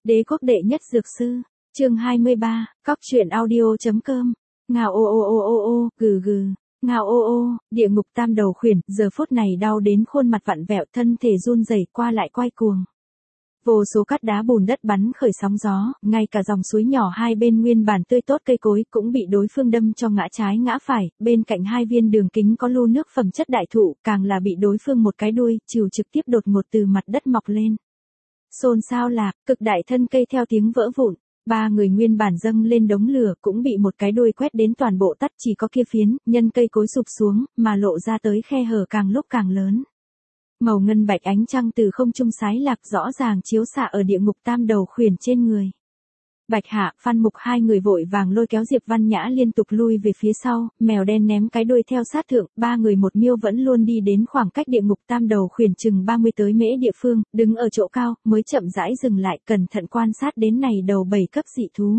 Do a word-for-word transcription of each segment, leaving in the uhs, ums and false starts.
Đế quốc đệ nhất dược sư, chương hai mươi ba, cóc truyện audio.com, ngào ô ô ô ô ô, gừ gừ, ngào ô ô, địa ngục tam đầu khuyển, giờ phút này đau đến khuôn mặt vặn vẹo, thân thể run rẩy qua lại quay cuồng. Vô số cát đá bùn đất bắn khởi sóng gió, ngay cả dòng suối nhỏ hai bên nguyên bản tươi tốt cây cối cũng bị đối phương đâm cho ngã trái ngã phải, bên cạnh hai viên đường kính có lu nước phẩm chất đại thụ, càng là bị đối phương một cái đuôi, chịu trực tiếp đột ngột từ mặt đất mọc lên. Xôn xao lạc, cực đại thân cây theo tiếng vỡ vụn, ba người nguyên bản dâng lên đống lửa cũng bị một cái đuôi quét đến toàn bộ tắt, chỉ có kia phiến, nhân cây cối sụp xuống, mà lộ ra tới khe hở càng lúc càng lớn. Màu ngân bạch ánh trăng từ không trung sái lạc rõ ràng chiếu xạ ở địa ngục tam đầu khuyển trên người. Bạch Hạ, Phan Mục hai người vội vàng lôi kéo Diệp Văn Nhã liên tục lui về phía sau, mèo đen ném cái đuôi theo sát thượng, ba người một miêu vẫn luôn đi đến khoảng cách địa ngục tam đầu khuyển chừng ba mươi tới mễ địa phương, đứng ở chỗ cao, mới chậm rãi dừng lại, cẩn thận quan sát đến này đầu bảy cấp dị thú.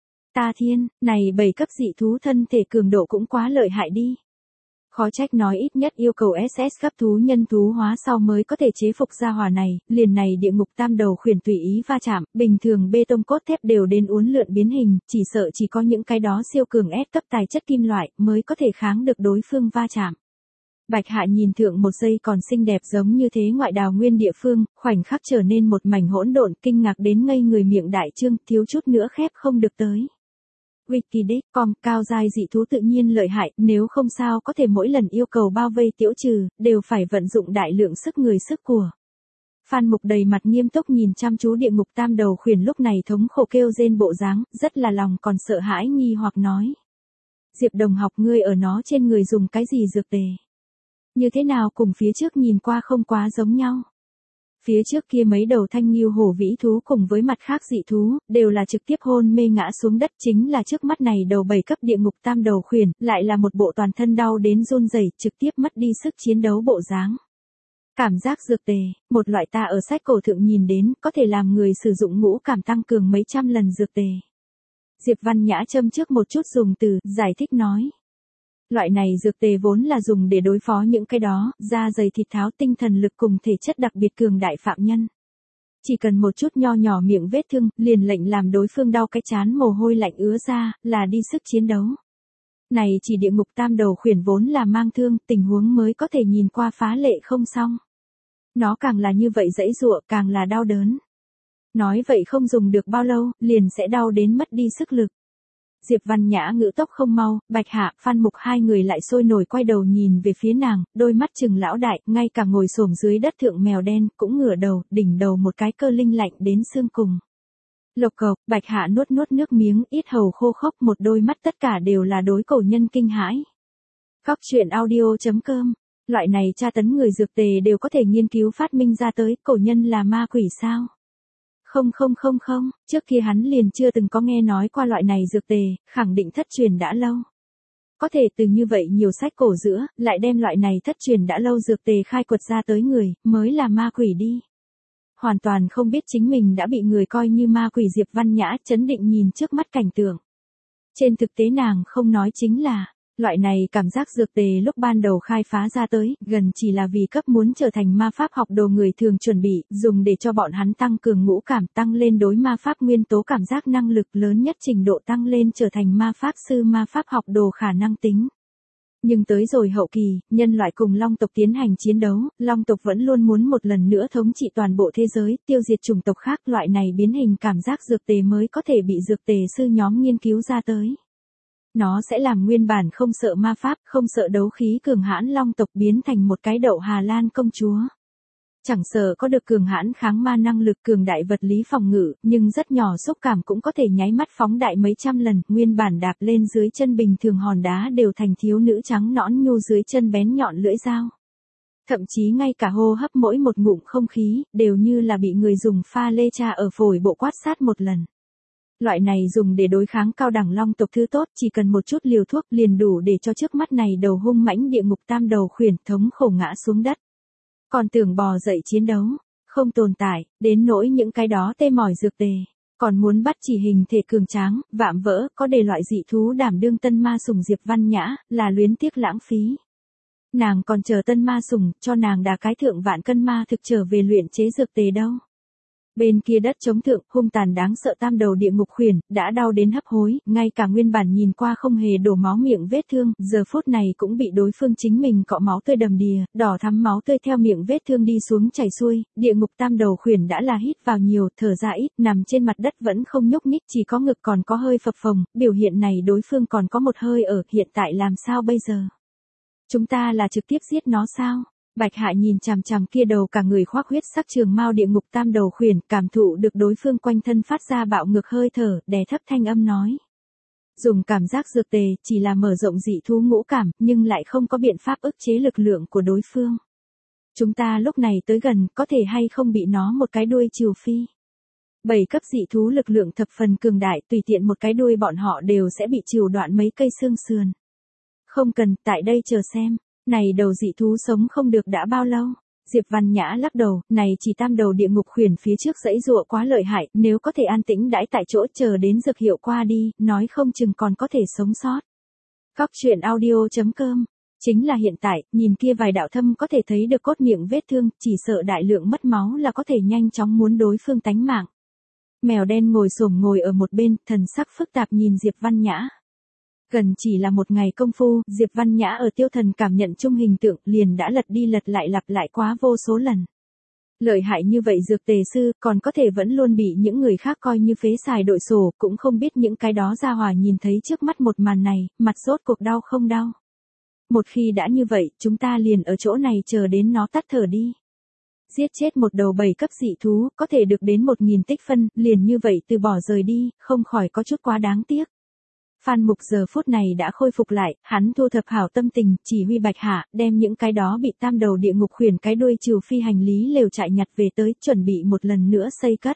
Ta thiên, này bảy cấp dị thú thân thể cường độ cũng quá lợi hại đi. Khó trách nói ít nhất yêu cầu ét ét cấp thú nhân thú hóa sau mới có thể chế phục ra hỏa này, liền này địa ngục tam đầu khuyển tùy ý va chạm, bình thường bê tông cốt thép đều đến uốn lượn biến hình, chỉ sợ chỉ có những cái đó siêu cường S cấp tài chất kim loại mới có thể kháng được đối phương va chạm. Bạch Hạ nhìn thượng một giây còn xinh đẹp giống như thế ngoại đào nguyên địa phương, khoảnh khắc trở nên một mảnh hỗn độn, kinh ngạc đến ngây người miệng đại trương, thiếu chút nữa khép không được tới. Wikidex com cao giai dị thú tự nhiên lợi hại, nếu không sao có thể mỗi lần yêu cầu bao vây tiêu trừ, đều phải vận dụng đại lượng sức người sức của. Phan Mục đầy mặt nghiêm túc nhìn chăm chú địa ngục tam đầu khuyển lúc này thống khổ kêu rên bộ dáng, rất là lòng còn sợ hãi nghi hoặc nói. Diệp đồng học, ngươi ở nó trên người dùng cái gì dược tề? Như thế nào cùng phía trước nhìn qua không quá giống nhau? Phía trước kia mấy đầu thanh nghiêu hổ vĩ thú cùng với mặt khác dị thú, đều là trực tiếp hôn mê ngã xuống đất, chính là trước mắt này đầu bảy cấp địa ngục tam đầu khuyển, lại là một bộ toàn thân đau đến run rẩy, trực tiếp mất đi sức chiến đấu bộ dáng. Cảm giác dược tề, một loại ta ở sách cổ thượng nhìn đến, có thể làm người sử dụng ngũ cảm tăng cường mấy trăm lần dược tề. Diệp Văn Nhã châm trước một chút dùng từ, giải thích nói. Loại này dược tề vốn là dùng để đối phó những cái đó, da dày thịt tháo tinh thần lực cùng thể chất đặc biệt cường đại phạm nhân. Chỉ cần một chút nho nhỏ miệng vết thương, liền lệnh làm đối phương đau cái chán mồ hôi lạnh ứa ra, là đi sức chiến đấu. Này chỉ địa ngục tam đầu khuyển vốn là mang thương, tình huống mới có thể nhìn qua phá lệ không xong. Nó càng là như vậy dãy dụa, càng là đau đớn. Nói vậy không dùng được bao lâu, liền sẽ đau đến mất đi sức lực. Diệp Văn Nhã ngữ tốc không mau, Bạch Hạ, Phan Mục hai người lại sôi nổi quay đầu nhìn về phía nàng, đôi mắt trừng lão đại, ngay cả ngồi xổm dưới đất thượng mèo đen, cũng ngửa đầu, đỉnh đầu một cái cơ linh lạnh đến xương cùng. Lộc cộc, Bạch Hạ nuốt nuốt nước miếng, ít hầu khô khốc, một đôi mắt tất cả đều là đối cổ nhân kinh hãi. Cóc truyện audio.com, loại này tra tấn người dược tề đều có thể nghiên cứu phát minh ra tới, cổ nhân là ma quỷ sao? Không không không không, trước kia hắn liền chưa từng có nghe nói qua loại này dược tề, khẳng định thất truyền đã lâu. Có thể từ như vậy nhiều sách cổ giữa, lại đem loại này thất truyền đã lâu dược tề khai quật ra tới người, mới là ma quỷ đi. Hoàn toàn không biết chính mình đã bị người coi như ma quỷ. Diệp Văn Nhã chấn định nhìn trước mắt cảnh tượng. Trên thực tế nàng không nói chính là, loại này cảm giác dược tề lúc ban đầu khai phá ra tới, gần chỉ là vì cấp muốn trở thành ma pháp học đồ người thường chuẩn bị, dùng để cho bọn hắn tăng cường ngũ cảm, tăng lên đối ma pháp nguyên tố cảm giác năng lực, lớn nhất trình độ tăng lên trở thành ma pháp sư ma pháp học đồ khả năng tính. Nhưng tới rồi hậu kỳ, nhân loại cùng Long tộc tiến hành chiến đấu, Long tộc vẫn luôn muốn một lần nữa thống trị toàn bộ thế giới, tiêu diệt chủng tộc khác, loại này biến hình cảm giác dược tề mới có thể bị dược tề sư nhóm nghiên cứu ra tới. Nó sẽ làm nguyên bản không sợ ma pháp, không sợ đấu khí cường hãn Long tộc biến thành một cái đậu Hà Lan công chúa. Chẳng sợ có được cường hãn kháng ma năng lực, cường đại vật lý phòng ngự, nhưng rất nhỏ xúc cảm cũng có thể nháy mắt phóng đại mấy trăm lần, nguyên bản đạp lên dưới chân bình thường hòn đá đều thành thiếu nữ trắng nõn nhu dưới chân bén nhọn lưỡi dao. Thậm chí ngay cả hô hấp mỗi một ngụm không khí, đều như là bị người dùng pha lê tra ở phổi bộ quát sát một lần. Loại này dùng để đối kháng cao đẳng Long tộc thứ tốt, chỉ cần một chút liều thuốc liền đủ để cho trước mắt này đầu hung mãnh địa ngục tam đầu khuyển thống khổ ngã xuống đất. Còn tưởng bò dậy chiến đấu, không tồn tại, đến nỗi những cái đó tê mỏi dược tề, còn muốn bắt chỉ hình thể cường tráng, vạm vỡ, có để loại dị thú đảm đương tân ma sủng. Diệp Văn Nhã, là luyến tiếc lãng phí. Nàng còn chờ tân ma sủng, cho nàng đà cái thượng vạn cân ma thực trở về luyện chế dược tề đâu. Bên kia đất trống thượng, hung tàn đáng sợ tam đầu địa ngục khuyển, đã đau đến hấp hối, ngay cả nguyên bản nhìn qua không hề đổ máu miệng vết thương, giờ phút này cũng bị đối phương chính mình cọ máu tươi đầm đìa, đỏ thắm máu tươi theo miệng vết thương đi xuống chảy xuôi, địa ngục tam đầu khuyển đã là hít vào nhiều, thở ra ít, nằm trên mặt đất vẫn không nhúc nhích, chỉ có ngực còn có hơi phập phồng, biểu hiện này đối phương còn có một hơi ở, hiện tại làm sao bây giờ? Chúng ta là trực tiếp giết nó sao? Bạch Hạ nhìn chằm chằm kia đầu cả người khoác huyết sắc trường mao địa ngục tam đầu khuyển, cảm thụ được đối phương quanh thân phát ra bạo ngược hơi thở, đè thấp thanh âm nói. Dùng cảm giác dược tề, chỉ là mở rộng dị thú ngũ cảm, nhưng lại không có biện pháp ức chế lực lượng của đối phương. Chúng ta lúc này tới gần, có thể hay không bị nó một cái đuôi trừ phi. Bảy cấp dị thú lực lượng thập phần cường đại, tùy tiện một cái đuôi bọn họ đều sẽ bị trừ đoạn mấy cây xương sườn. Không cần, tại đây chờ xem. Này đầu dị thú sống không được đã bao lâu? Diệp Văn Nhã lắc đầu, này chỉ tam đầu địa ngục khuyển phía trước dãy dụa quá lợi hại, nếu có thể an tĩnh đãi tại chỗ chờ đến dược hiệu qua đi, nói không chừng còn có thể sống sót. Góc truyện audio chấm com. Chính là hiện tại, nhìn kia vài đạo thâm có thể thấy được cốt miệng vết thương, chỉ sợ đại lượng mất máu là có thể nhanh chóng muốn đối phương tánh mạng. Mèo đen ngồi xổm ngồi ở một bên, thần sắc phức tạp nhìn Diệp Văn Nhã. Gần chỉ là một ngày công phu, Diệp Văn Nhã ở tiêu thần cảm nhận chung hình tượng, liền đã lật đi lật lại lặp lại quá vô số lần. Lợi hại như vậy dược tề sư, còn có thể vẫn luôn bị những người khác coi như phế xài đội sổ, cũng không biết những cái đó ra hòa nhìn thấy trước mắt một màn này, mặt rốt cuộc đau không đau. Một khi đã như vậy, chúng ta liền ở chỗ này chờ đến nó tắt thở đi. Giết chết một đầu bảy cấp dị thú, có thể được đến một nghìn tích phân, liền như vậy từ bỏ rời đi, không khỏi có chút quá đáng tiếc. Phan Mục giờ phút này đã khôi phục lại, hắn thu thập hảo tâm tình, chỉ huy Bạch Hạ, đem những cái đó bị tam đầu địa ngục khuyển cái đuôi trừ phi hành lý lều trại nhặt về tới, chuẩn bị một lần nữa xây cất.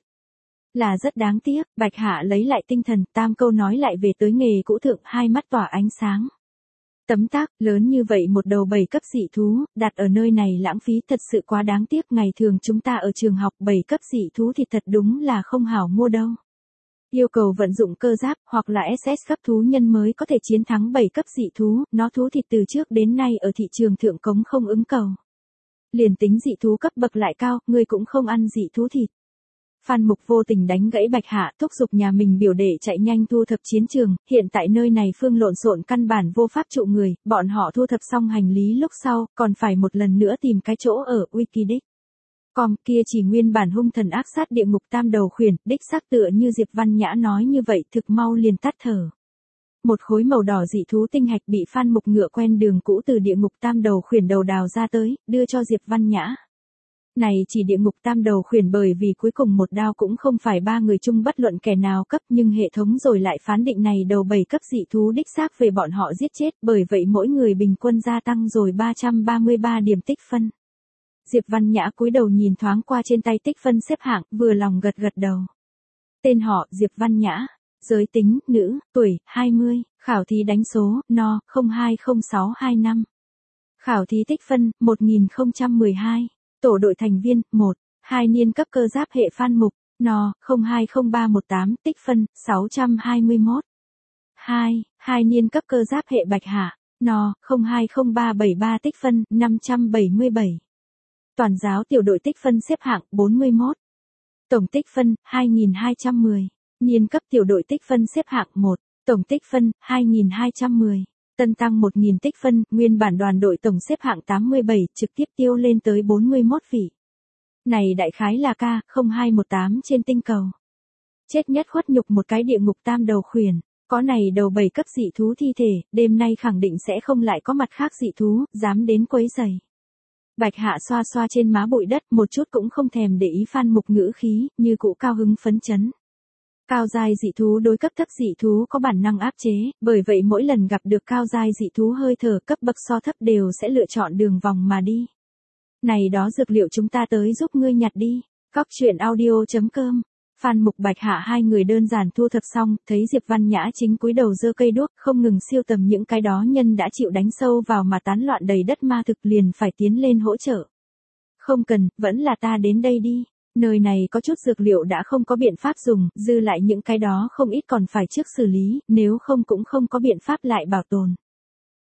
Là rất đáng tiếc, Bạch Hạ lấy lại tinh thần, tam câu nói lại về tới nghề cũ thượng, hai mắt tỏa ánh sáng. Tấm tắc, lớn như vậy một đầu bảy cấp dị thú, đặt ở nơi này lãng phí thật sự quá đáng tiếc, ngày thường chúng ta ở trường học bảy cấp dị thú thì thật đúng là không hảo mua đâu. Yêu cầu vận dụng cơ giáp, hoặc là ét ét cấp thú nhân mới có thể chiến thắng bảy cấp dị thú, nó thú thịt từ trước đến nay ở thị trường thượng cống không ứng cầu. Liền tính dị thú cấp bậc lại cao, ngươi cũng không ăn dị thú thịt. Phan Mục vô tình đánh gãy Bạch Hạ, thúc giục nhà mình biểu đệ chạy nhanh thu thập chiến trường, hiện tại nơi này phương lộn xộn căn bản vô pháp trụ người, bọn họ thu thập xong hành lý lúc sau, còn phải một lần nữa tìm cái chỗ ở Wikidex. Com kia chỉ nguyên bản hung thần ác sát địa ngục tam đầu khuyển, đích xác tựa như Diệp Văn Nhã nói như vậy, thực mau liền tắt thở. Một khối màu đỏ dị thú tinh hạch bị Phan Mục ngựa quen đường cũ từ địa ngục tam đầu khuyển đầu đào ra tới, đưa cho Diệp Văn Nhã. Này chỉ địa ngục tam đầu khuyển bởi vì cuối cùng một đao cũng không phải ba người chung bất luận kẻ nào cấp, nhưng hệ thống rồi lại phán định này đầu bảy cấp dị thú đích xác về bọn họ giết chết, bởi vậy mỗi người bình quân gia tăng rồi ba trăm ba mươi ba điểm tích phân. Diệp Văn Nhã cúi đầu nhìn thoáng qua trên tay tích phân xếp hạng, vừa lòng gật gật đầu. Tên họ, Diệp Văn Nhã. Giới tính, nữ, tuổi, hai mươi, khảo thí đánh số, no, không hai không sáu hai năm. Khảo thí tích phân, một nghìn không trăm mười hai. Tổ đội thành viên, một, hai niên cấp cơ giáp hệ Phan Mục, no, không hai không ba một tám, tích phân, sáu trăm hai mươi mốt. hai, hai niên cấp cơ giáp hệ Bạch Hạ, no, không hai không ba bảy ba, tích phân, năm trăm bảy mươi bảy. Toàn giáo tiểu đội tích phân xếp hạng, bốn mươi mốt. Tổng tích phân, hai nghìn hai trăm mười. Niên cấp tiểu đội tích phân xếp hạng một. Tổng tích phân, hai nghìn hai trăm mười. Tân tăng một nghìn tích phân, nguyên bản đoàn đội tổng xếp hạng tám mươi bảy, trực tiếp tiêu lên tới bốn mươi mốt vị. Này đại khái là ca không hai một tám trên tinh cầu. Chết nhất khuất nhục một cái địa ngục tam đầu khuyển. Có này đầu bảy cấp dị thú thi thể, đêm nay khẳng định sẽ không lại có mặt khác dị thú, dám đến quấy rầy. Bạch Hạ xoa xoa trên má bụi đất, một chút cũng không thèm để ý Phan Mục ngữ khí, như cũ cao hứng phấn chấn. Cao giai dị thú đối cấp thấp dị thú có bản năng áp chế, bởi vậy mỗi lần gặp được cao giai dị thú hơi thở cấp bậc so thấp đều sẽ lựa chọn đường vòng mà đi. Này đó dược liệu chúng ta tới giúp ngươi nhặt đi. Góc truyện audio chấm com. Phan Mục Bạch Hạ hai người đơn giản thu thập xong, thấy Diệp Văn Nhã chính cúi đầu giơ cây đuốc, không ngừng siêu tầm những cái đó nhân đã chịu đánh sâu vào mà tán loạn đầy đất ma thực, liền phải tiến lên hỗ trợ. Không cần, vẫn là ta đến đây đi. Nơi này có chút dược liệu đã không có biện pháp dùng, dư lại những cái đó không ít còn phải trước xử lý, nếu không cũng không có biện pháp lại bảo tồn.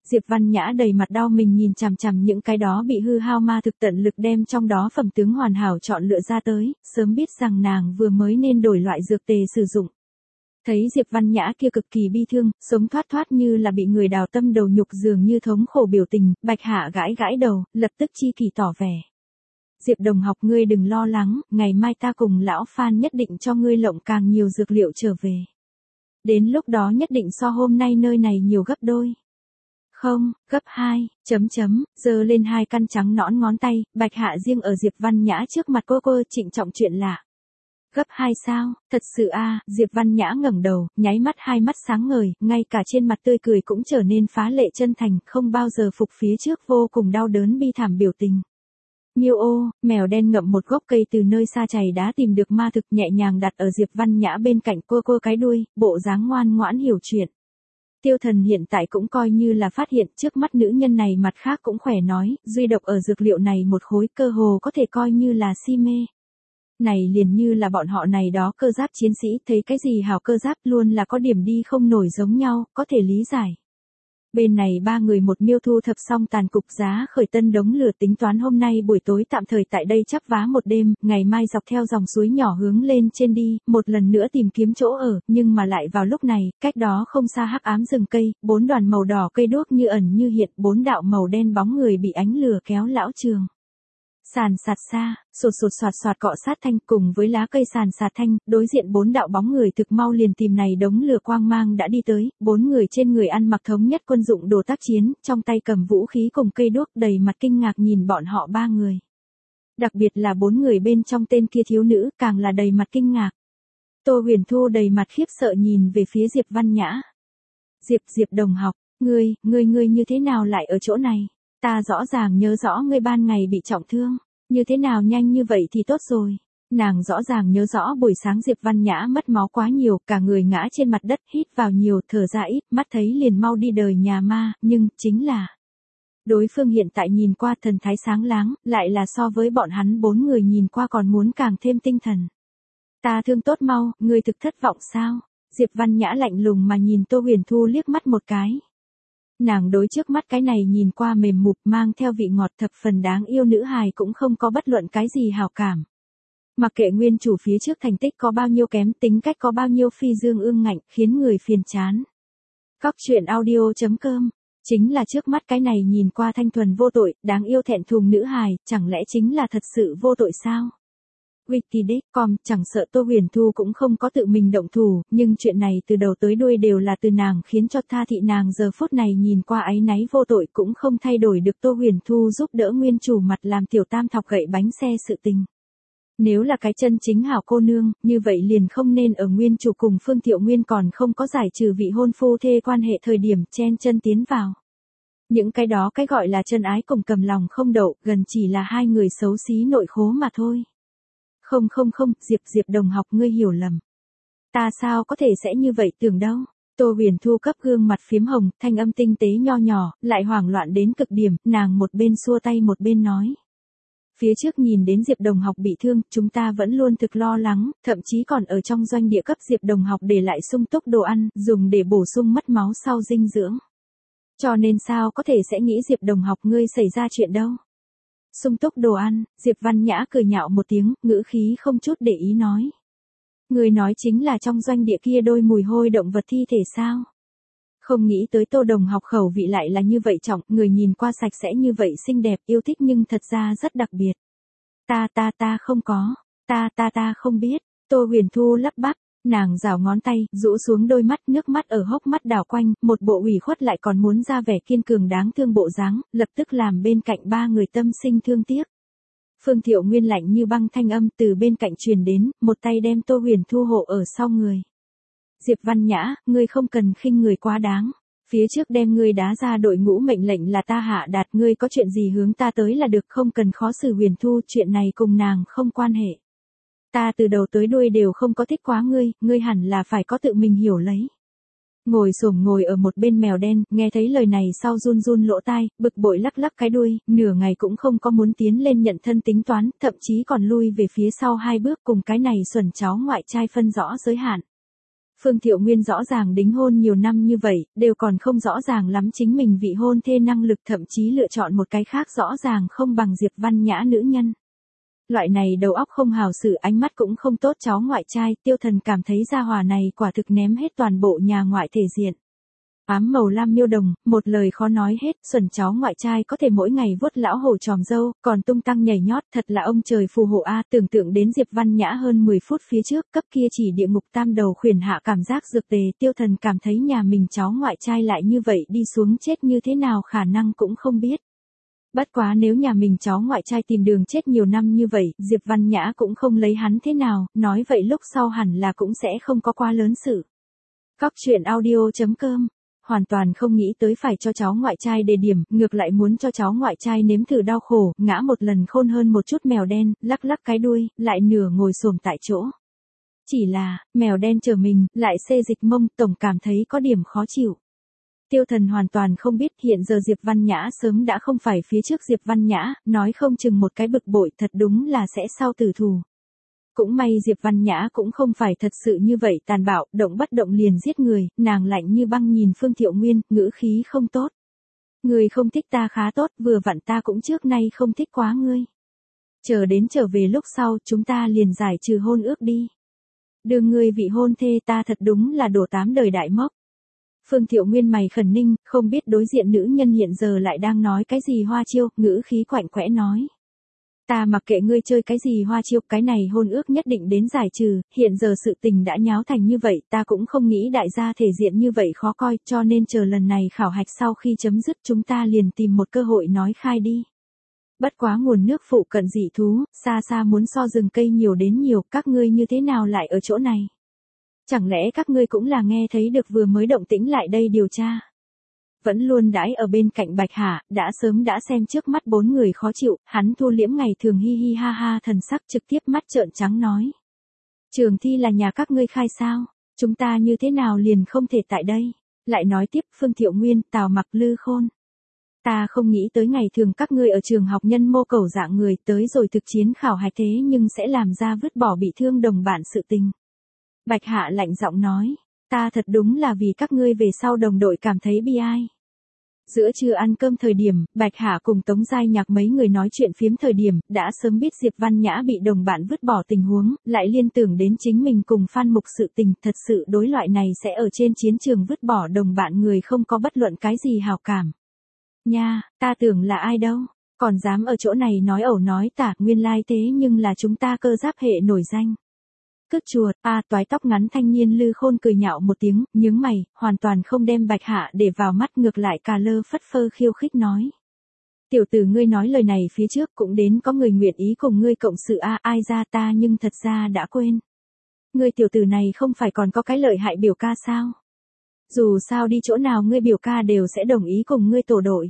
Diệp Văn Nhã đầy mặt đau mình nhìn chằm chằm những cái đó bị hư hao ma thực tận lực đem trong đó phẩm tướng hoàn hảo chọn lựa ra tới, sớm biết rằng nàng vừa mới nên đổi loại dược tề sử dụng. Thấy Diệp Văn Nhã kia cực kỳ bi thương, sống thoát thoát như là bị người đào tâm đầu nhục dường như thống khổ biểu tình, Bạch Hạ gãi gãi đầu, lập tức chi kỳ tỏ vẻ. Diệp đồng học ngươi đừng lo lắng, ngày mai ta cùng lão Phan nhất định cho ngươi lộng càng nhiều dược liệu trở về. Đến lúc đó nhất định so hôm nay nơi này nhiều gấp đôi. Không, gấp hai, chấm chấm, giơ lên hai căn trắng nõn ngón tay, Bạch Hạ riêng ở Diệp Văn Nhã trước mặt cô cô trịnh trọng chuyện lạ. Gấp hai sao, thật sự a à, Diệp Văn Nhã ngẩng đầu, nháy mắt hai mắt sáng ngời, ngay cả trên mặt tươi cười cũng trở nên phá lệ chân thành, không bao giờ phục phía trước vô cùng đau đớn bi thảm biểu tình. Miêu ô, mèo đen ngậm một gốc cây từ nơi xa chày đá tìm được ma thực nhẹ nhàng đặt ở Diệp Văn Nhã bên cạnh cô cô cái đuôi, bộ dáng ngoan ngoãn hiểu chuyện. Tiêu Thần hiện tại cũng coi như là phát hiện trước mắt nữ nhân này mặt khác cũng khỏe nói, duy độc ở dược liệu này một khối cơ hồ có thể coi như là si mê. Này liền như là bọn họ này đó cơ giáp chiến sĩ thấy cái gì hảo cơ giáp luôn là có điểm đi không nổi giống nhau, có thể lý giải. Bên này ba người một miêu thu thập xong tàn cục giá khởi tân đống lửa tính toán hôm nay buổi tối tạm thời tại đây chắp vá một đêm, ngày mai dọc theo dòng suối nhỏ hướng lên trên đi, một lần nữa tìm kiếm chỗ ở, nhưng mà lại vào lúc này, cách đó không xa hắc ám rừng cây, bốn đoàn màu đỏ cây đuốc như ẩn như hiện, bốn đạo màu đen bóng người bị ánh lửa kéo lão trường. Sàn sạt xa, sột sột soạt soạt cọ sát thanh cùng với lá cây sàn sạt thanh, đối diện bốn đạo bóng người thực mau liền tìm này đống lửa quang mang đã đi tới, bốn người trên người ăn mặc thống nhất quân dụng đồ tác chiến, trong tay cầm vũ khí cùng cây đuốc đầy mặt kinh ngạc nhìn bọn họ ba người. Đặc biệt là bốn người bên trong tên kia thiếu nữ càng là đầy mặt kinh ngạc. Tô Huyền Thu đầy mặt khiếp sợ nhìn về phía Diệp Văn Nhã. Diệp Diệp đồng học, ngươi, ngươi ngươi như thế nào lại ở chỗ này? Ta rõ ràng nhớ rõ ngươi ban ngày bị trọng thương, như thế nào nhanh như vậy thì tốt rồi. Nàng rõ ràng nhớ rõ buổi sáng Diệp Văn Nhã mất máu quá nhiều, cả người ngã trên mặt đất, hít vào nhiều, thở ra ít, mắt thấy liền mau đi đời nhà ma, nhưng chính là đối phương hiện tại nhìn qua thần thái sáng láng, lại là so với bọn hắn bốn người nhìn qua còn muốn càng thêm tinh thần. Ta thương tốt mau, ngươi thực thất vọng sao? Diệp Văn Nhã lạnh lùng mà nhìn Tô Huyền Thu liếc mắt một cái. Nàng đối trước mắt cái này nhìn qua mềm mục mang theo vị ngọt thập phần đáng yêu nữ hài cũng không có bất luận cái gì hảo cảm. Mặc kệ nguyên chủ phía trước thành tích có bao nhiêu kém, tính cách có bao nhiêu phi dương ương ngạnh, khiến người phiền chán. Cóc truyện audio chấm com, chính là trước mắt cái này nhìn qua thanh thuần vô tội, đáng yêu thẹn thùng nữ hài, chẳng lẽ chính là thật sự vô tội sao? Wikidex chấm com, chẳng sợ Tô Huyền Thu cũng không có tự mình động thủ, nhưng chuyện này từ đầu tới đuôi đều là từ nàng khiến cho tha thị nàng giờ phút này nhìn qua áy náy vô tội cũng không thay đổi được Tô Huyền Thu giúp đỡ nguyên chủ mặt làm tiểu tam thọc gậy bánh xe sự tình. Nếu là cái chân chính hảo cô nương, như vậy liền không nên ở nguyên chủ cùng Phương Thiệu Nguyên còn không có giải trừ vị hôn phu thê quan hệ thời điểm chen chân tiến vào. Những cái đó cái gọi là chân ái cùng cầm lòng không đậu, gần chỉ là hai người xấu xí nội khố mà thôi. Không không không, Diệp Diệp đồng học ngươi hiểu lầm. Ta sao có thể sẽ như vậy tưởng đâu. Tô Huyền Thu cấp gương mặt phiếm hồng, thanh âm tinh tế nho nhỏ, lại hoảng loạn đến cực điểm, nàng một bên xua tay một bên nói. Phía trước nhìn đến Diệp đồng học bị thương, chúng ta vẫn luôn thực lo lắng, thậm chí còn ở trong doanh địa cấp Diệp đồng học để lại sung túc đồ ăn, dùng để bổ sung mất máu sau dinh dưỡng. Cho nên sao có thể sẽ nghĩ Diệp đồng học ngươi xảy ra chuyện đâu. Sung túc đồ ăn, Diệp Văn Nhã cười nhạo một tiếng, ngữ khí không chút để ý nói. Người nói chính là trong doanh địa kia đôi mùi hôi động vật thi thể sao? Không nghĩ tới Tô đồng học khẩu vị lại là như vậy trọng, người nhìn qua sạch sẽ như vậy xinh đẹp, yêu thích nhưng thật ra rất đặc biệt. Ta ta ta không có, ta ta ta không biết, Tô Huyền Thu lắp bắp. Nàng rảo ngón tay, rũ xuống đôi mắt, nước mắt ở hốc mắt đảo quanh, một bộ ủy khuất lại còn muốn ra vẻ kiên cường đáng thương bộ dáng, lập tức làm bên cạnh ba người tâm sinh thương tiếc. Phương Thiệu Nguyên lạnh như băng thanh âm từ bên cạnh truyền đến, một tay đem Tô Huyền Thu hộ ở sau người. Diệp Văn Nhã, ngươi không cần khinh người quá đáng. Phía trước đem ngươi đá ra đội ngũ mệnh lệnh là ta hạ đạt, ngươi có chuyện gì hướng ta tới là được, không cần khó xử Huyền Thu, chuyện này cùng nàng không quan hệ. Ta từ đầu tới đuôi đều không có thích quá ngươi, ngươi hẳn là phải có tự mình hiểu lấy. Ngồi xổm ngồi ở một bên mèo đen, nghe thấy lời này sau run run lỗ tai, bực bội lắc lắc cái đuôi, nửa ngày cũng không có muốn tiến lên nhận thân tính toán, thậm chí còn lui về phía sau hai bước cùng cái này xuẩn cháu ngoại trai phân rõ giới hạn. Phương Thiệu Nguyên rõ ràng đính hôn nhiều năm như vậy, đều còn không rõ ràng lắm chính mình vị hôn thê năng lực, thậm chí lựa chọn một cái khác rõ ràng không bằng Diệp Văn Nhã nữ nhân. Loại này đầu óc không hào xử, ánh mắt cũng không tốt cháu ngoại trai, Tiêu Thần cảm thấy gia hỏa này quả thực ném hết toàn bộ nhà ngoại thể diện. Ám màu lam miêu đồng, một lời khó nói hết, xuẩn cháu ngoại trai có thể mỗi ngày vuốt lão hổ tròm dâu, còn tung tăng nhảy nhót, thật là ông trời phù hộ a. Tưởng tượng đến Diệp Văn Nhã hơn mười phút phía trước, cấp kia chỉ địa ngục tam đầu khuyển hạ cảm giác dược tề, Tiêu Thần cảm thấy nhà mình cháu ngoại trai lại như vậy đi xuống chết như thế nào khả năng cũng không biết. Bất quá nếu nhà mình cháu ngoại trai tìm đường chết nhiều năm như vậy, Diệp Văn Nhã cũng không lấy hắn thế nào, nói vậy lúc sau hẳn là cũng sẽ không có quá lớn sự. Cóc truyện audio chấm com hoàn toàn không nghĩ tới phải cho cháu ngoại trai đề điểm, ngược lại muốn cho cháu ngoại trai nếm thử đau khổ, ngã một lần khôn hơn một chút mèo đen, lắc lắc cái đuôi, lại nửa ngồi xổm tại chỗ. Chỉ là, mèo đen chờ mình, lại xê dịch mông, tổng cảm thấy có điểm khó chịu. Tiêu Thần hoàn toàn không biết hiện giờ Diệp Văn Nhã sớm đã không phải phía trước Diệp Văn Nhã, nói không chừng một cái bực bội thật đúng là sẽ sau tử thù. Cũng may Diệp Văn Nhã cũng không phải thật sự như vậy tàn bạo, động bất động liền giết người, nàng lạnh như băng nhìn Phương Thiệu Nguyên, ngữ khí không tốt. Người không thích ta khá tốt, vừa vặn ta cũng trước nay không thích quá ngươi. Chờ đến trở về lúc sau, chúng ta liền giải trừ hôn ước đi. Đường ngươi vị hôn thê ta thật đúng là đổ tám đời đại mốc. Phương Thiệu Nguyên mày khẩn ninh, không biết đối diện nữ nhân hiện giờ lại đang nói cái gì hoa chiêu, ngữ khí quạnh quẽ nói. Ta mặc kệ ngươi chơi cái gì hoa chiêu, cái này hôn ước nhất định đến giải trừ, hiện giờ sự tình đã nháo thành như vậy, ta cũng không nghĩ đại gia thể diện như vậy khó coi, cho nên chờ lần này khảo hạch sau khi chấm dứt chúng ta liền tìm một cơ hội nói khai đi. Bất quá nguồn nước phụ cận dị thú, xa xa muốn so rừng cây nhiều đến nhiều, các ngươi như thế nào lại ở chỗ này? Chẳng lẽ các ngươi cũng là nghe thấy được vừa mới động tĩnh lại đây điều tra? Vẫn luôn đãi ở bên cạnh Bạch Hạ, đã sớm đã xem trước mắt bốn người khó chịu, hắn thu liễm ngày thường hi hi ha ha thần sắc trực tiếp mắt trợn trắng nói. Trường thi là nhà các ngươi khai sao? Chúng ta như thế nào liền không thể tại đây? Lại nói tiếp Phương Thiệu Nguyên, Tào Mặc, Lư Khôn. Ta không nghĩ tới ngày thường các ngươi ở trường học nhân mô cầu dạng người tới rồi thực chiến khảo hạch thế nhưng sẽ làm ra vứt bỏ bị thương đồng bạn sự tình. Bạch Hạ lạnh giọng nói, ta thật đúng là vì các ngươi về sau đồng đội cảm thấy bi ai. Giữa trưa ăn cơm thời điểm, Bạch Hạ cùng Tống Giai Nhạc mấy người nói chuyện phiếm thời điểm, đã sớm biết Diệp Văn Nhã bị đồng bạn vứt bỏ tình huống, lại liên tưởng đến chính mình cùng Phan Mục sự tình, thật sự đối loại này sẽ ở trên chiến trường vứt bỏ đồng bạn người không có bất luận cái gì hào cảm. Nha, ta tưởng là ai đâu, còn dám ở chỗ này nói ẩu nói tả, nguyên lai thế nhưng là chúng ta cơ giáp hệ nổi danh. Cước chuột, a à, toái tóc ngắn thanh niên Lư Khôn cười nhạo một tiếng, nhướng mày, hoàn toàn không đem Bạch Hạ để vào mắt, ngược lại cà lơ phất phơ khiêu khích nói. Tiểu tử ngươi nói lời này phía trước cũng đến có người nguyện ý cùng ngươi cộng sự a à, ai ra ta nhưng thật ra đã quên. Ngươi tiểu tử này không phải còn có cái lợi hại biểu ca sao? Dù sao đi chỗ nào ngươi biểu ca đều sẽ đồng ý cùng ngươi tổ đội.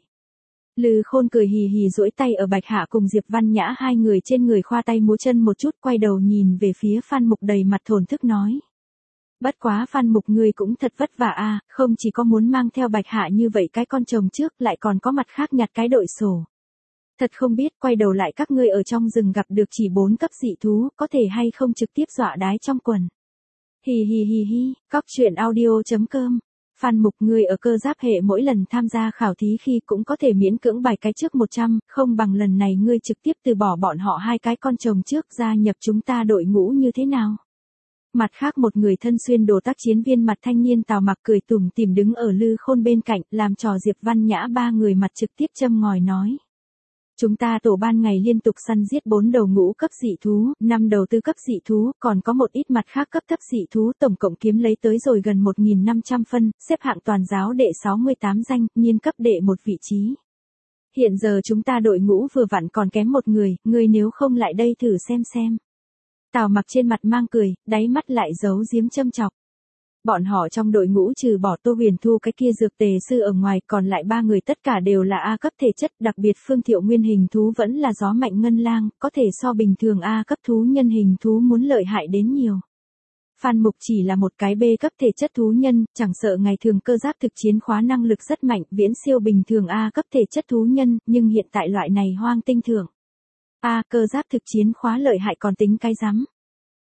Lư Khôn cười hì hì duỗi tay ở Bạch Hạ cùng Diệp Văn Nhã hai người trên người khoa tay múa chân một chút, quay đầu nhìn về phía Phan Mục đầy mặt thổn thức nói. Bất quá Phan Mục ngươi cũng thật vất vả a, không chỉ có muốn mang theo Bạch Hạ như vậy cái con chồng trước, lại còn có mặt khác nhặt cái đội sổ. Thật không biết quay đầu lại các ngươi ở trong rừng gặp được chỉ bốn cấp dị thú, có thể hay không trực tiếp dọa đái trong quần. Hì hì hì hì, cóc truyện audio chấm com Phan Mục người ở cơ giáp hệ mỗi lần tham gia khảo thí khi cũng có thể miễn cưỡng bài cái trước một trăm, không bằng lần này ngươi trực tiếp từ bỏ bọn họ hai cái con chồng trước gia nhập chúng ta đội ngũ như thế nào? Mặt khác một người thân xuyên đồ tác chiến viên mặt thanh niên Tào Mặc cười tủm tỉm đứng ở Lư Khôn bên cạnh, làm trò Diệp Văn Nhã ba người mặt trực tiếp châm ngòi nói. Chúng ta tổ ban ngày liên tục săn giết bốn đầu ngũ cấp dị thú, năm đầu tư cấp dị thú, còn có một ít mặt khác cấp thấp dị thú, tổng cộng kiếm lấy tới rồi gần một nghìn năm trăm phân, xếp hạng toàn giáo đệ sáu mươi tám danh, niên cấp đệ một vị trí. Hiện giờ chúng ta đội ngũ vừa vặn còn kém một người, người nếu không lại đây thử xem xem. Tào Mặc trên mặt mang cười, đáy mắt lại giấu giếm châm chọc. Bọn họ trong đội ngũ trừ bỏ Tô Huyền Thu cái kia dược tề sư ở ngoài, còn lại ba người tất cả đều là A cấp thể chất, đặc biệt Phương Thiệu Nguyên hình thú vẫn là gió mạnh ngân lang, có thể so bình thường A cấp thú nhân hình thú muốn lợi hại đến nhiều. Phan Mục chỉ là một cái B cấp thể chất thú nhân, chẳng sợ ngày thường cơ giáp thực chiến khóa năng lực rất mạnh, viễn siêu bình thường A cấp thể chất thú nhân, nhưng hiện tại loại này hoang tinh thượng. A cơ giáp thực chiến khóa lợi hại còn tính cái rắm.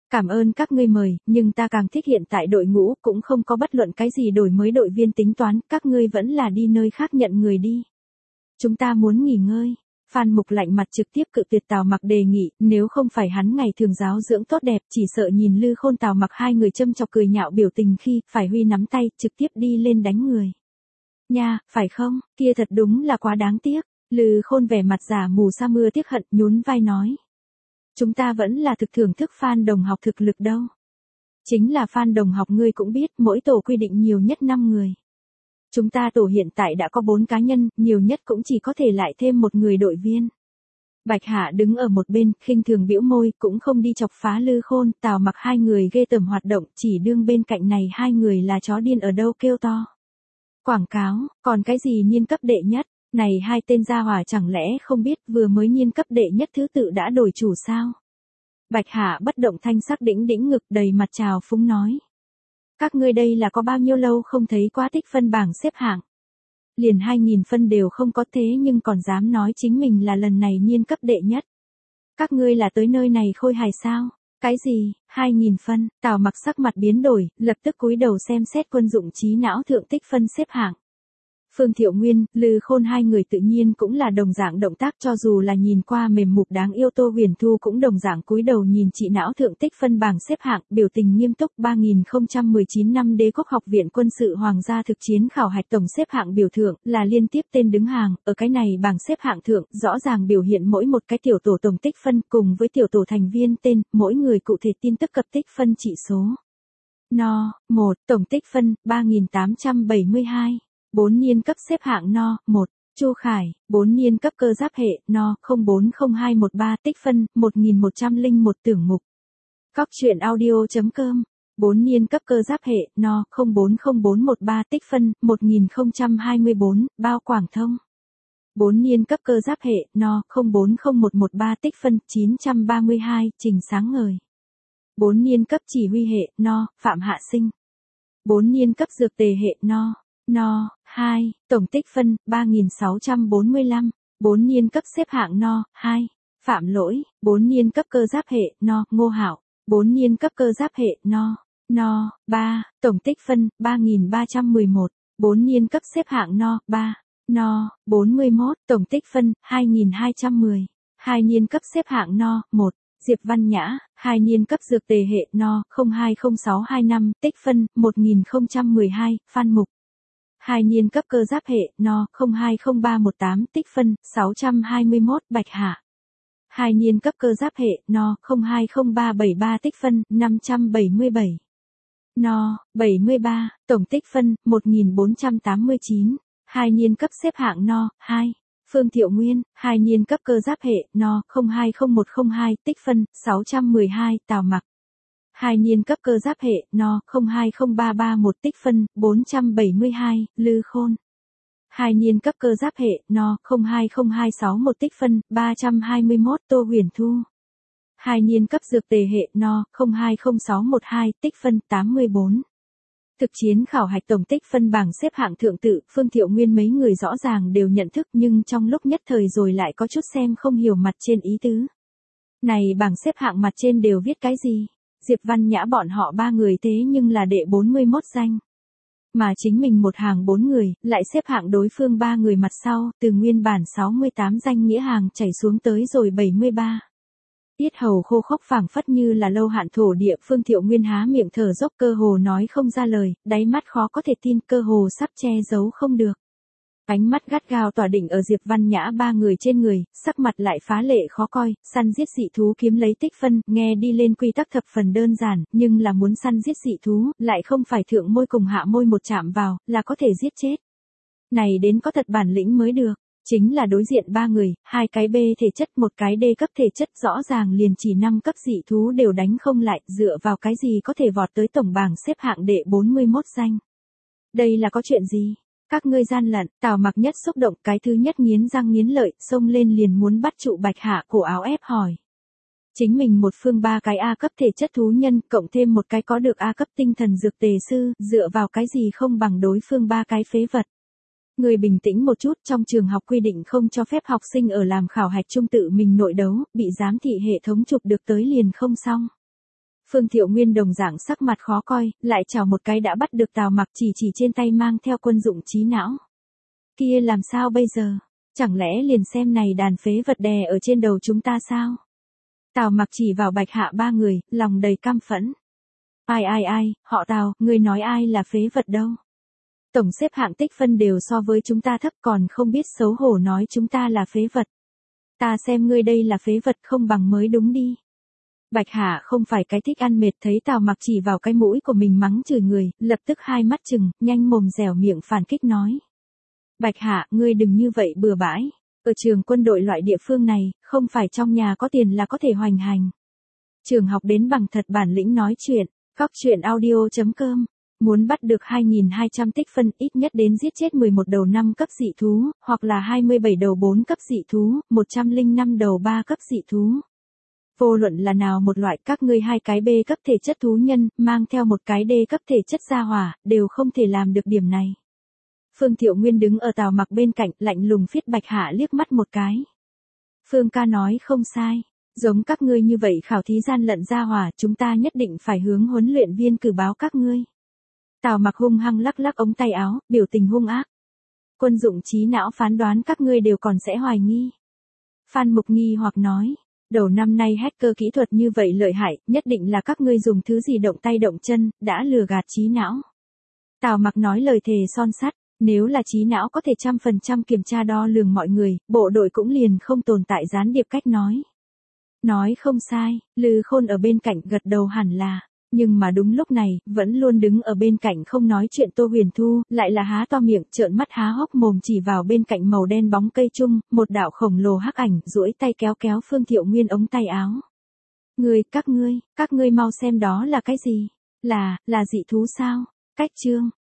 Cảm ơn các ngươi mời, nhưng ta càng thích hiện tại đội ngũ cũng không có bất luận cái gì đổi mới đội viên tính toán, các ngươi vẫn là đi nơi khác nhận người đi. Chúng ta muốn nghỉ ngơi. Phan Mục lạnh mặt trực tiếp cự tuyệt Tào Mặc đề nghị, nếu không phải hắn ngày thường giáo dưỡng tốt đẹp, chỉ sợ nhìn Lư Khôn Tào Mặc hai người châm chọc cười nhạo biểu tình khi phải huy nắm tay, trực tiếp đi lên đánh người. Nha, phải không, kia thật đúng là quá đáng tiếc. Lư Khôn vẻ mặt giả mù sa mưa tiếc hận, nhún vai nói. Chúng ta vẫn là thực thưởng thức Phan đồng học thực lực đâu. Chính là Phan đồng học ngươi cũng biết, mỗi tổ quy định nhiều nhất năm người. Chúng ta tổ hiện tại đã có bốn cá nhân, nhiều nhất cũng chỉ có thể lại thêm một người đội viên. Bạch Hạ đứng ở một bên, khinh thường bĩu môi, cũng không đi chọc phá Lư Khôn, Tào Mặc hai người ghê tởm hoạt động, chỉ đương bên cạnh này hai người là chó điên ở đâu kêu to. Quảng cáo, còn cái gì niên cấp đệ nhất, này hai tên gia hỏa chẳng lẽ không biết vừa mới niên cấp đệ nhất thứ tự đã đổi chủ sao? Bạch Hạ bất động thanh sắc đĩnh đĩnh ngực đầy mặt trào phúng nói. Các ngươi đây là có bao nhiêu lâu không thấy quá tích phân bảng xếp hạng. Liền hai nghìn phân đều không có thế nhưng còn dám nói chính mình là lần này niên cấp đệ nhất. Các ngươi là tới nơi này khôi hài sao? Cái gì, hai nghìn phân, Tào Mặc sắc mặt biến đổi, lập tức cúi đầu xem xét quân dụng trí não thượng tích phân xếp hạng. Phương Thiệu Nguyên, Lư Khôn hai người tự nhiên cũng là đồng dạng động tác cho dù là nhìn qua mềm mục đáng yêu Tô Huyền Thu cũng đồng dạng cúi đầu nhìn chị não thượng tích phân bảng xếp hạng, biểu tình nghiêm túc ba nghìn không trăm mười chín năm Đế quốc học viện quân sự hoàng gia thực chiến khảo hạch tổng xếp hạng biểu thượng là liên tiếp tên đứng hàng, ở cái này bảng xếp hạng thượng rõ ràng biểu hiện mỗi một cái tiểu tổ tổng tích phân cùng với tiểu tổ thành viên tên, mỗi người cụ thể tin tức cập tích phân trị số. No, một, tổng tích phân, ba nghìn tám trăm bảy mươi hai. bốn niên cấp xếp hạng No, một, Chu Khải, bốn niên cấp cơ giáp hệ, No, không bốn không hai một ba tích phân, một nghìn một trăm lẻ một tưởng mục. Cóc truyện audio chấm com, bốn niên cấp cơ giáp hệ, No, không bốn không bốn một ba tích phân, một nghìn không trăm hai mươi bốn, Bao Quảng Thông. bốn niên cấp cơ giáp hệ, No, không bốn không một một ba tích phân, chín trăm ba mươi hai, Trình Sáng Ngời. bốn niên cấp chỉ huy hệ, No, Phạm Hạ Sinh. bốn niên cấp dược tề hệ, No. No, hai, tổng tích phân, ba nghìn sáu trăm bốn mươi lăm, bốn niên cấp xếp hạng No, hai, Phạm Lỗi, bốn niên cấp cơ giáp hệ, No, Ngô Hạo, bốn niên cấp cơ giáp hệ, No, No, ba, tổng tích phân, ba nghìn ba trăm mười một, bốn niên cấp xếp hạng No, ba, No, bốn mươi mốt, tổng tích phân, hai nghìn hai trăm mười, hai niên cấp xếp hạng No, một, Diệp Văn Nhã, hai niên cấp dược tề hệ, No, không hai không sáu hai năm, tích phân, một nghìn không trăm mười hai, Phan Mục. Hai niên cấp cơ giáp hệ, No, không hai không ba một tám, tích phân, sáu trăm hai mươi mốt, Bạch Hạ. Hai niên cấp cơ giáp hệ, No, không hai không ba bảy ba, tích phân, năm trăm bảy mươi bảy. No, bảy mươi ba, tổng tích phân, một nghìn bốn trăm tám mươi chín. Hai niên cấp xếp hạng No, hai. Phương Thiệu Nguyên, hai niên cấp cơ giáp hệ, No, không hai không một không hai, tích phân, sáu trăm mười hai, Tào Mặc. Hai niên cấp cơ giáp hệ, No, không hai không ba ba một, tích phân, bốn trăm bảy mươi hai, Lư Khôn. Hai niên cấp cơ giáp hệ, No, không hai không hai sáu một, tích phân, ba trăm hai mươi mốt, Tô Huyền Thu. Hai niên cấp dược tề hệ, No, không hai không sáu một hai, tích phân, tám mươi bốn. Thực chiến khảo hạch tổng tích phân bảng xếp hạng thượng tự, Phương Thiệu Nguyên mấy người rõ ràng đều nhận thức nhưng trong lúc nhất thời rồi lại có chút xem không hiểu mặt trên ý tứ. Này bảng xếp hạng mặt trên đều viết cái gì? Diệp Văn Nhã bọn họ ba người thế nhưng là đệ bốn mươi mốt danh. Mà chính mình một hàng bốn người, lại xếp hạng đối phương ba người mặt sau, từ nguyên bản sáu mươi tám danh nghĩa hàng chảy xuống tới rồi bảy mươi ba. Tiết hầu khô khốc phảng phất như là lâu hạn thổ địa, Phương Thiệu Nguyên há miệng thở dốc cơ hồ nói không ra lời, đáy mắt khó có thể tin, cơ hồ sắp che giấu không được. Ánh mắt gắt gao tỏa định ở Diệp Văn Nhã ba người trên người, sắc mặt lại phá lệ khó coi, săn giết dị thú kiếm lấy tích phân, nghe đi lên quy tắc thập phần đơn giản, nhưng là muốn săn giết dị thú, lại không phải thượng môi cùng hạ môi một chạm vào, là có thể giết chết. Này đến có thật bản lĩnh mới được, chính là đối diện ba người, hai cái B thể chất một cái D cấp thể chất rõ ràng liền chỉ năm cấp dị thú đều đánh không lại, dựa vào cái gì có thể vọt tới tổng bảng xếp hạng đệ bốn mươi mốt danh. Đây là có chuyện gì? Các ngươi gian lận, Tào Mặc nhất xúc động, cái thứ nhất nghiến răng nghiến lợi, xông lên liền muốn bắt trụ Bạch Hạ cổ áo ép hỏi. Chính mình một phương ba cái A cấp thể chất thú nhân, cộng thêm một cái có được A cấp tinh thần dược tề sư, dựa vào cái gì không bằng đối phương ba cái phế vật. Người bình tĩnh một chút, trong trường học quy định không cho phép học sinh ở làm khảo hạch chung tự mình nội đấu, bị giám thị hệ thống chụp được tới liền không xong. Phương Thiệu Nguyên đồng dạng sắc mặt khó coi, lại chào một cái đã bắt được Tào Mặc chỉ chỉ trên tay mang theo quân dụng trí não. Kia làm sao bây giờ? Chẳng lẽ liền xem này đàn phế vật đè ở trên đầu chúng ta sao? Tào Mặc chỉ vào Bạch Hạ ba người, lòng đầy căm phẫn. Ai ai ai, họ Tào, ngươi nói ai là phế vật đâu? Tổng xếp hạng tích phân đều so với chúng ta thấp còn không biết xấu hổ nói chúng ta là phế vật. Ta xem ngươi đây là phế vật không bằng mới đúng đi. Bạch Hạ không phải cái thích ăn mệt thấy Tào Mặc chỉ vào cái mũi của mình mắng chửi người, lập tức hai mắt trừng, nhanh mồm dẻo miệng phản kích nói. Bạch Hạ, ngươi đừng như vậy bừa bãi. Ở trường quân đội loại địa phương này, không phải trong nhà có tiền là có thể hoành hành. Trường học đến bằng thật bản lĩnh nói chuyện, góc chuyện audio chấm com. Muốn bắt được hai nghìn hai trăm tích phân ít nhất đến giết chết mười một đầu năm cấp dị thú, hoặc là hai mươi bảy đầu bốn cấp dị thú, một trăm lẻ năm đầu ba cấp dị thú. Vô luận là nào một loại các ngươi hai cái B cấp thể chất thú nhân, mang theo một cái D cấp thể chất gia hỏa, đều không thể làm được điểm này. Phương Thiệu Nguyên đứng ở Tào Mặc bên cạnh, lạnh lùng phiết Bạch Hạ liếc mắt một cái. Phương ca nói không sai, giống các ngươi như vậy khảo thí gian lận gia hỏa, chúng ta nhất định phải hướng huấn luyện viên cử báo các ngươi. Tào Mặc hung hăng lắc lắc ống tay áo, biểu tình hung ác. Quân dụng trí não phán đoán các ngươi đều còn sẽ hoài nghi. Phan Mục nghi hoặc nói, đầu năm nay hacker kỹ thuật như vậy lợi hại, nhất định là các ngươi dùng thứ gì động tay động chân, đã lừa gạt trí não. Tào Mặc nói lời thề son sắt, nếu là trí não có thể trăm phần trăm kiểm tra đo lường mọi người, bộ đội cũng liền không tồn tại gián điệp cách nói. Nói không sai, Lư Khôn ở bên cạnh gật đầu hẳn là. Nhưng mà đúng lúc này, vẫn luôn đứng ở bên cạnh không nói chuyện Tô Huyền Thu, lại là há to miệng, trợn mắt há hốc mồm chỉ vào bên cạnh màu đen bóng cây chung, một đạo khổng lồ hắc ảnh, duỗi tay kéo kéo Phương Thiệu Nguyên ống tay áo. Ngươi, các ngươi, các ngươi mau xem đó là cái gì? Là, là dị thú sao? Cách chương.